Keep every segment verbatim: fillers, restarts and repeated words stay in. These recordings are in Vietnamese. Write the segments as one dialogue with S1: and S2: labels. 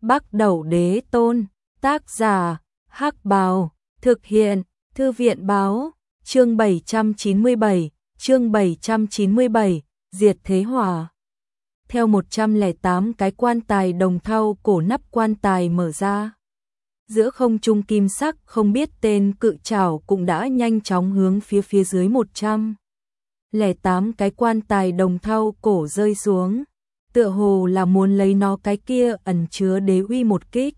S1: Bắc Đẩu Đế Tôn, tác giả, Hắc Bào, thực hiện, Thư viện Báo, chương bảy trăm chín mươi bảy, chương bảy trăm chín mươi bảy, Diệt Thế Hỏa. Theo một trăm lẻ tám cái quan tài đồng thau cổ nắp quan tài mở ra. Giữa không trung kim sắc không biết tên cự trảo cũng đã nhanh chóng hướng phía phía dưới một trăm lẻ tám cái quan tài đồng thau cổ rơi xuống. Tựa hồ là muốn lấy nó cái kia ẩn chứa đế uy một kích.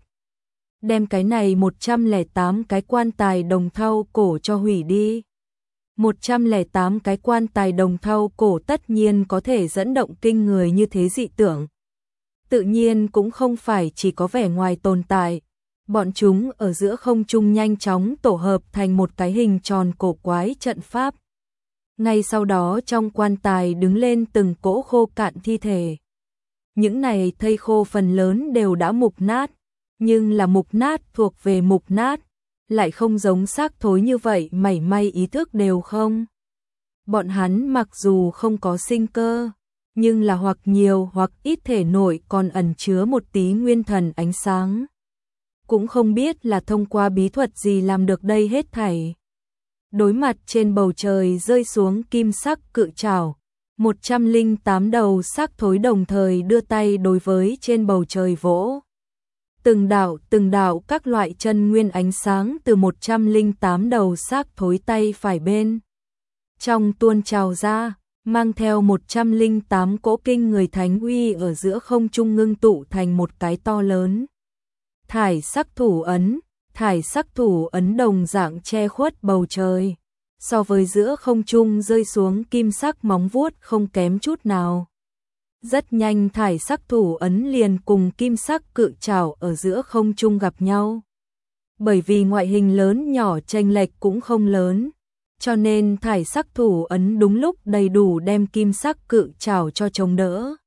S1: Đem cái này một trăm lẻ tám cái quan tài đồng thau cổ cho hủy đi. một trăm lẻ tám cái quan tài đồng thau cổ tất nhiên có thể dẫn động kinh người như thế dị tưởng. Tự nhiên cũng không phải chỉ có vẻ ngoài tồn tại. Bọn chúng ở giữa không trung nhanh chóng tổ hợp thành một cái hình tròn cổ quái trận pháp. Ngay sau đó trong quan tài đứng lên từng cỗ khô cạn thi thể. Những này thây khô phần lớn đều đã mục nát, nhưng là mục nát thuộc về mục nát, lại không giống xác thối như vậy mảy may ý thức đều không. Bọn hắn mặc dù không có sinh cơ, nhưng là hoặc nhiều hoặc ít thể nội còn ẩn chứa một tí nguyên thần ánh sáng. Cũng không biết là thông qua bí thuật gì làm được đây hết thảy. Đối mặt trên bầu trời rơi xuống kim sắc cự trảo, một trăm lẻ tám đầu xác thối đồng thời đưa tay đối với trên bầu trời vỗ. Từng đạo từng đạo các loại chân nguyên ánh sáng từ một trăm lẻ tám đầu xác thối tay phải bên trong tuôn trào ra, mang theo một trăm lẻ tám cỗ kinh người thánh uy ở giữa không trung ngưng tụ thành một cái to lớn. Thải sắc thủ ấn, thải sắc thủ ấn đồng dạng che khuất bầu trời. So với giữa không trung rơi xuống kim sắc móng vuốt không kém chút nào. Rất nhanh thải sắc thủ ấn liền cùng kim sắc cự trảo ở giữa không trung gặp nhau. Bởi vì ngoại hình lớn nhỏ chênh lệch cũng không lớn, cho nên thải sắc thủ ấn đúng lúc đầy đủ đem kim sắc cự trảo cho chống đỡ.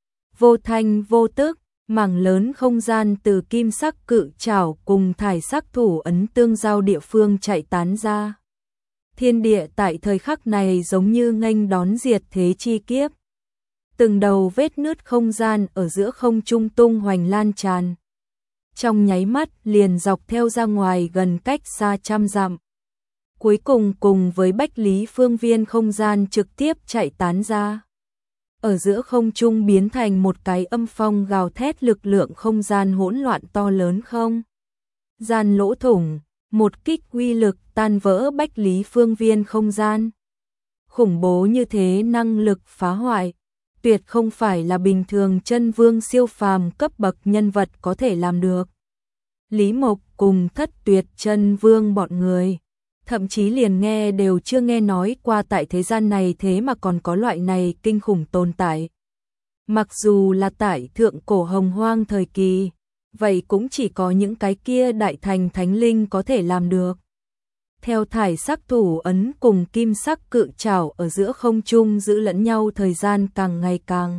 S1: Vô thanh vô tức, mảng lớn không gian từ kim sắc cự trảo cùng thải sắc thủ ấn tương giao địa phương chạy tán ra. Thiên địa tại thời khắc này giống như nghênh đón diệt thế chi kiếp. Từng đầu vết nứt không gian ở giữa không trung tung hoành lan tràn. Trong nháy mắt liền dọc theo ra ngoài gần cách xa trăm dặm. Cuối cùng cùng với bách lý phương viên không gian trực tiếp chạy tán ra. Ở giữa không trung biến thành một cái âm phong gào thét lực lượng không gian hỗn loạn to lớn không. Gian lỗ thủng, một kích uy lực tan vỡ bách lý phương viên không gian. Khủng bố như thế năng lực phá hoại, tuyệt không phải là bình thường chân vương siêu phàm cấp bậc nhân vật có thể làm được. Lý Mộc cùng Thất Tuyệt chân vương bọn người, thậm chí liền nghe đều chưa nghe nói qua tại thế gian này thế mà còn có loại này kinh khủng tồn tại. Mặc dù là tại thượng cổ hồng hoang thời kỳ, vậy cũng chỉ có những cái kia đại thành thánh linh có thể làm được. Theo thải sắc thủ ấn cùng kim sắc cự trảo ở giữa không trung giữ lẫn nhau thời gian càng ngày càng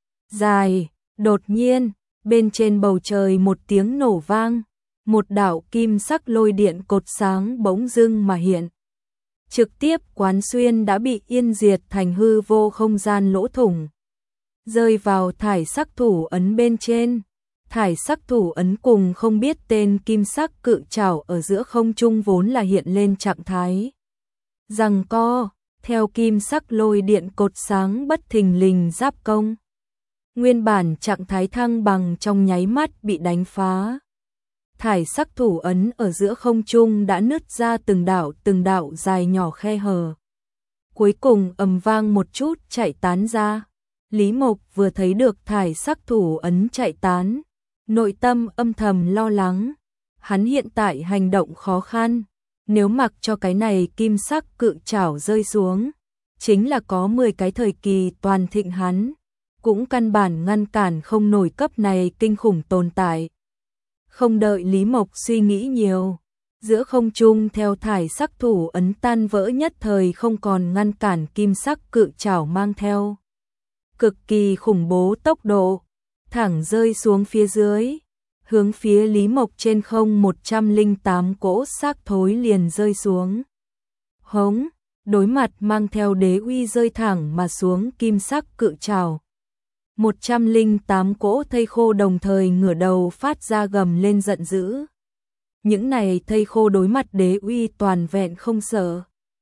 S1: dài, đột nhiên, bên trên bầu trời một tiếng nổ vang, một đạo kim sắc lôi điện cột sáng bỗng dưng mà hiện. Trực tiếp quán xuyên đã bị yên diệt thành hư vô không gian lỗ thủng. Rơi vào thải sắc thủ ấn bên trên. Thải sắc thủ ấn cùng không biết tên kim sắc cự trảo ở giữa không trung vốn là hiện lên trạng thái giằng co, theo kim sắc lôi điện cột sáng bất thình lình giáp công. Nguyên bản trạng thái thăng bằng trong nháy mắt bị đánh phá. Thải sắc thủ ấn ở giữa không trung đã nứt ra từng đạo từng đạo dài nhỏ khe hở. Cuối cùng ầm vang một chút chạy tán ra. Lý Mộc vừa thấy được thải sắc thủ ấn chạy tán, nội tâm âm thầm lo lắng. Hắn hiện tại hành động khó khăn, nếu mặc cho cái này kim sắc cự trảo rơi xuống, chính là có mười cái thời kỳ toàn thịnh hắn, cũng căn bản ngăn cản không nổi cấp này kinh khủng tồn tại. Không đợi Lý Mộc suy nghĩ nhiều, giữa không trung theo thải sắc thủ ấn tan vỡ nhất thời không còn ngăn cản kim sắc cự trảo mang theo cực kỳ khủng bố tốc độ, thẳng rơi xuống phía dưới, hướng phía Lý Mộc trên không một trăm lẻ tám cỗ xác thối liền rơi xuống. Hống, đối mặt mang theo đế uy rơi thẳng mà xuống kim sắc cự trảo. một trăm linh tám cỗ thây khô đồng thời ngửa đầu phát ra gầm lên giận dữ. Những này thây khô đối mặt đế uy toàn vẹn không sợ.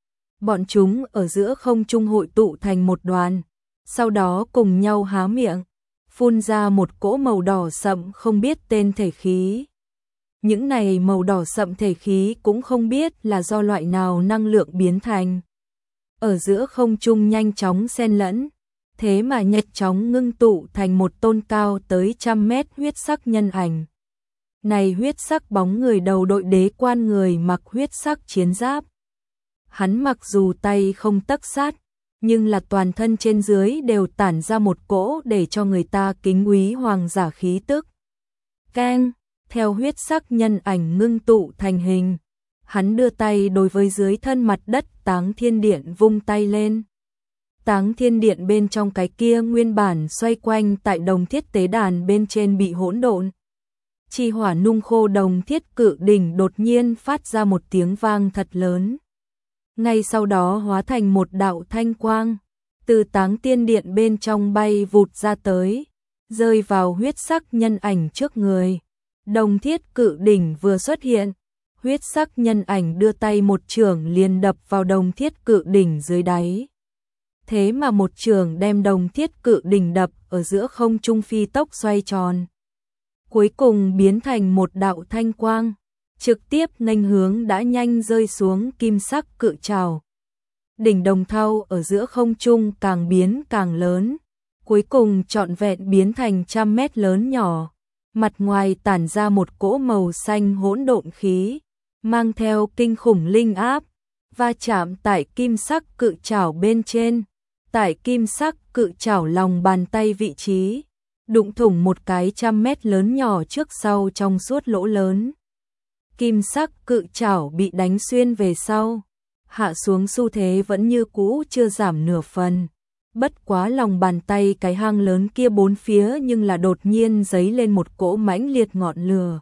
S1: Bọn chúng ở giữa không trung hội tụ thành một đoàn, sau đó cùng nhau há miệng, phun ra một cỗ màu đỏ sậm không biết tên thể khí. Những này màu đỏ sậm thể khí cũng không biết là do loại nào năng lượng biến thành. Ở giữa không trung nhanh chóng xen lẫn, thế mà nhật chóng ngưng tụ thành một tôn cao tới trăm mét huyết sắc nhân ảnh. Này huyết sắc bóng người đầu đội đế quan người mặc huyết sắc chiến giáp. Hắn mặc dù tay không tấc sát, nhưng là toàn thân trên dưới đều tản ra một cỗ để cho người ta kính quý hoàng giả khí tức. Keng, theo huyết sắc nhân ảnh ngưng tụ thành hình, hắn đưa tay đối với dưới thân mặt đất Táng Thiên Điện vung tay lên. Táng Thiên Điện bên trong cái kia nguyên bản xoay quanh tại đồng thiết tế đàn bên trên bị hỗn độn chi hỏa nung khô đồng thiết cự đỉnh đột nhiên phát ra một tiếng vang thật lớn. Ngay sau đó hóa thành một đạo thanh quang, từ Táng Tiên Điện bên trong bay vụt ra tới, rơi vào huyết sắc nhân ảnh trước người. Đồng thiết cự đỉnh vừa xuất hiện, huyết sắc nhân ảnh đưa tay một chưởng liền đập vào đồng thiết cự đỉnh dưới đáy. Thế mà một chưởng đem đồng thiết cự đỉnh đập ở giữa không trung phi tốc xoay tròn. Cuối cùng biến thành một đạo thanh quang, trực tiếp nghênh hướng đã nhanh rơi xuống kim sắc cự trảo. Đỉnh đồng thau ở giữa không trung càng biến càng lớn, cuối cùng trọn vẹn biến thành trăm mét lớn nhỏ. Mặt ngoài tản ra một cỗ màu xanh hỗn độn khí, mang theo kinh khủng linh áp, va chạm tại kim sắc cự trảo bên trên, tại kim sắc cự trảo lòng bàn tay vị trí, đụng thủng một cái trăm mét lớn nhỏ trước sau trong suốt lỗ lớn. Kim sắc cự trảo bị đánh xuyên về sau, hạ xuống xu thế vẫn như cũ chưa giảm nửa phần. Bất quá lòng bàn tay cái hang lớn kia bốn phía nhưng là đột nhiên giấy lên một cỗ mãnh liệt ngọn lửa.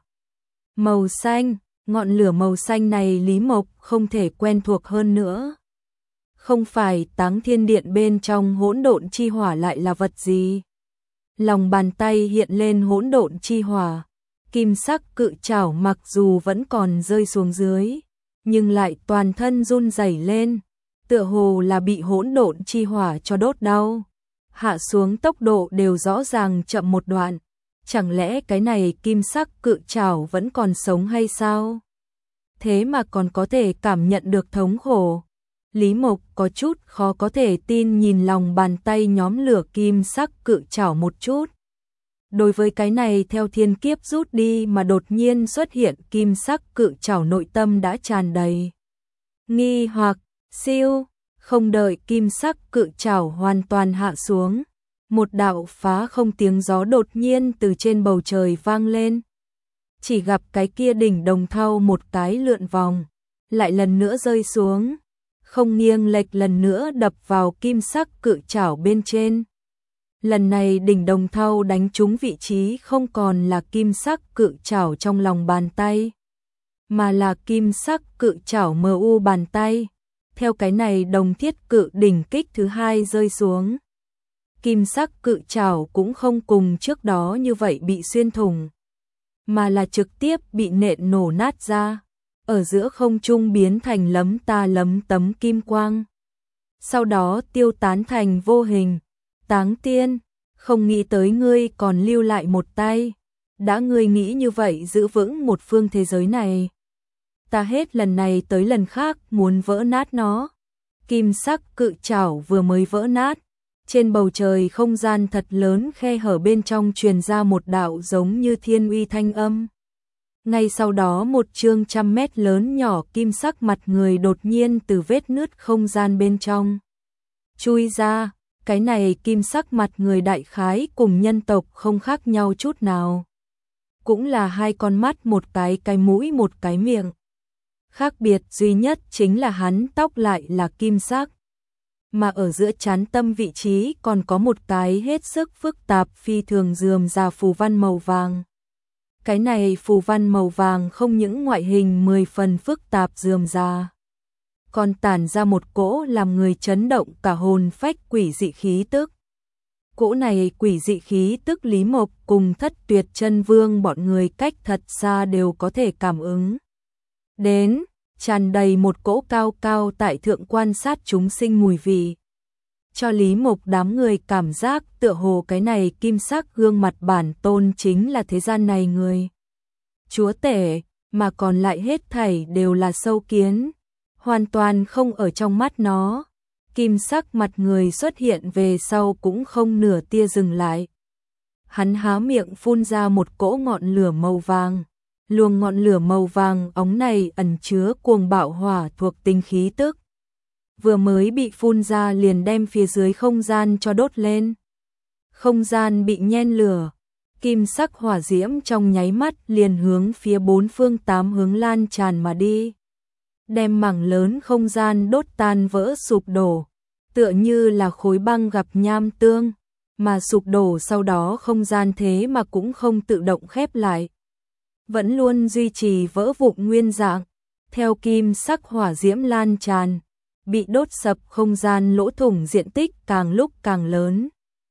S1: Màu xanh, ngọn lửa màu xanh này Lý Mộc không thể quen thuộc hơn nữa. Không phải Táng Thiên Điện bên trong hỗn độn chi hỏa lại là vật gì? Lòng bàn tay hiện lên hỗn độn chi hỏa, kim sắc cự trảo mặc dù vẫn còn rơi xuống dưới, nhưng lại toàn thân run rẩy lên. Tựa hồ là bị hỗn độn chi hỏa cho đốt đau, hạ xuống tốc độ đều rõ ràng chậm một đoạn. Chẳng lẽ cái này kim sắc cự trảo vẫn còn sống hay sao? Thế mà còn có thể cảm nhận được thống khổ. Lý Mộc có chút khó có thể tin nhìn lòng bàn tay nhóm lửa kim sắc cự trảo một chút. Đối với cái này theo thiên kiếp rút đi mà đột nhiên xuất hiện kim sắc cự trảo, nội tâm đã tràn đầy nghi hoặc. Siêu, không đợi kim sắc cự trảo hoàn toàn hạ xuống, một đạo phá không tiếng gió đột nhiên từ trên bầu trời vang lên. Chỉ gặp cái kia đỉnh đồng thau một cái lượn vòng, lại lần nữa rơi xuống, không nghiêng lệch lần nữa đập vào kim sắc cự trảo bên trên. Lần này đỉnh đồng thau đánh trúng vị trí không còn là kim sắc cự trảo trong lòng bàn tay, mà là kim sắc cự trảo mờ u bàn tay. Theo cái này đồng thiết cự đỉnh kích thứ hai rơi xuống, kim sắc cự trảo cũng không cùng trước đó như vậy bị xuyên thủng, mà là trực tiếp bị nện nổ nát ra, ở giữa không trung biến thành lấm ta lấm tấm kim quang, sau đó tiêu tán thành vô hình. Táng Tiên, không nghĩ tới ngươi còn lưu lại một tay, đã ngươi nghĩ như vậy giữ vững một phương thế giới này, ta hết lần này tới lần khác muốn vỡ nát nó. Kim sắc cự trảo vừa mới vỡ nát, trên bầu trời không gian thật lớn khe hở bên trong truyền ra một đạo giống như thiên uy thanh âm. Ngay sau đó một chương trăm mét lớn nhỏ kim sắc mặt người đột nhiên từ vết nứt không gian bên trong chui ra. Cái này kim sắc mặt người đại khái cùng nhân tộc không khác nhau chút nào, cũng là hai con mắt, một cái cái mũi, một cái miệng. Khác biệt duy nhất chính là hắn tóc lại là kim sắc, mà ở giữa trán tâm vị trí còn có một cái hết sức phức tạp phi thường rườm rà phù văn màu vàng. Cái này phù văn màu vàng không những ngoại hình mười phần phức tạp rườm rà, còn tản ra một cỗ làm người chấn động cả hồn phách quỷ dị khí tức. Cỗ này quỷ dị khí tức Lý Mộc cùng Thất Tuyệt Chân Vương bọn người cách thật xa đều có thể cảm ứng đến, tràn đầy một cỗ cao cao tại thượng quan sát chúng sinh mùi vị. Cho Lý Mộc đám người cảm giác tựa hồ cái này kim sắc gương mặt bản tôn chính là thế gian này người chúa tể, mà còn lại hết thảy đều là sâu kiến, hoàn toàn không ở trong mắt nó. Kim sắc mặt người xuất hiện về sau cũng không nửa tia dừng lại. Hắn há miệng phun ra một cỗ ngọn lửa màu vàng. Luồng ngọn lửa màu vàng óng này ẩn chứa cuồng bạo hỏa thuộc tinh khí tức. Vừa mới bị phun ra liền đem phía dưới không gian cho đốt lên. Không gian bị nhen lửa. Kim sắc hỏa diễm trong nháy mắt liền hướng phía bốn phương tám hướng lan tràn mà đi. Đem mảng lớn không gian đốt tan vỡ sụp đổ, tựa như là khối băng gặp nham tương, mà sụp đổ sau đó không gian thế mà cũng không tự động khép lại. Vẫn luôn duy trì vỡ vụn nguyên dạng, theo kim sắc hỏa diễm lan tràn, bị đốt sập không gian lỗ thủng diện tích càng lúc càng lớn.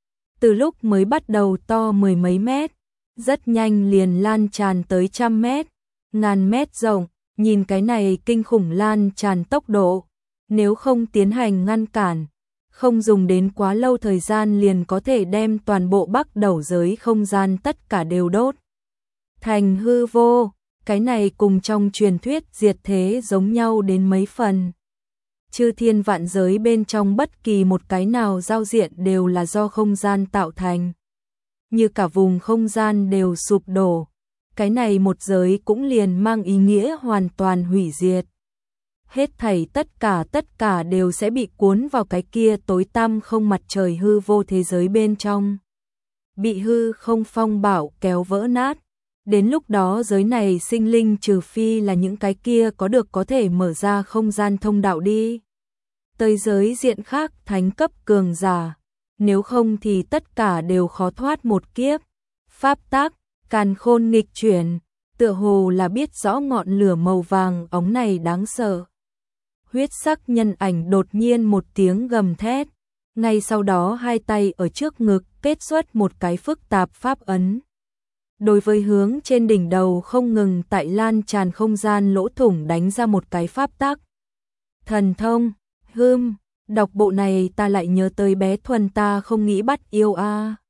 S1: Từ lúc mới bắt đầu to mười mấy mét, rất nhanh liền lan tràn tới trăm mét, ngàn mét rộng. Nhìn cái này kinh khủng lan tràn tốc độ, nếu không tiến hành ngăn cản, không dùng đến quá lâu thời gian liền có thể đem toàn bộ Bắc Đẩu giới không gian tất cả đều đốt thành hư vô. Cái này cùng trong truyền thuyết diệt thế giống nhau đến mấy phần. Chư thiên vạn giới bên trong bất kỳ một cái nào giao diện đều là do không gian tạo thành. Như cả vùng không gian đều sụp đổ. Cái này một giới cũng liền mang ý nghĩa hoàn toàn hủy diệt. Hết thảy tất cả tất cả đều sẽ bị cuốn vào cái kia tối tăm không mặt trời hư vô thế giới bên trong. Bị hư không phong bạo kéo vỡ nát. Đến lúc đó giới này sinh linh trừ phi là những cái kia có được có thể mở ra không gian thông đạo đi tới giới diện khác thánh cấp cường giả. Nếu không thì tất cả đều khó thoát một kiếp. Pháp tắc càn khôn nghịch chuyển, tựa hồ là biết rõ ngọn lửa màu vàng óng này đáng sợ. Huyết sắc nhân ảnh đột nhiên một tiếng gầm thét, ngay sau đó hai tay ở trước ngực kết xuất một cái phức tạp pháp ấn. Đối với hướng trên đỉnh đầu không ngừng tại lan tràn không gian lỗ thủng đánh ra một cái pháp tắc. Thần thông, hưm, đọc bộ này ta lại nhớ tới bé Thuần ta không nghĩ bắt yêu a.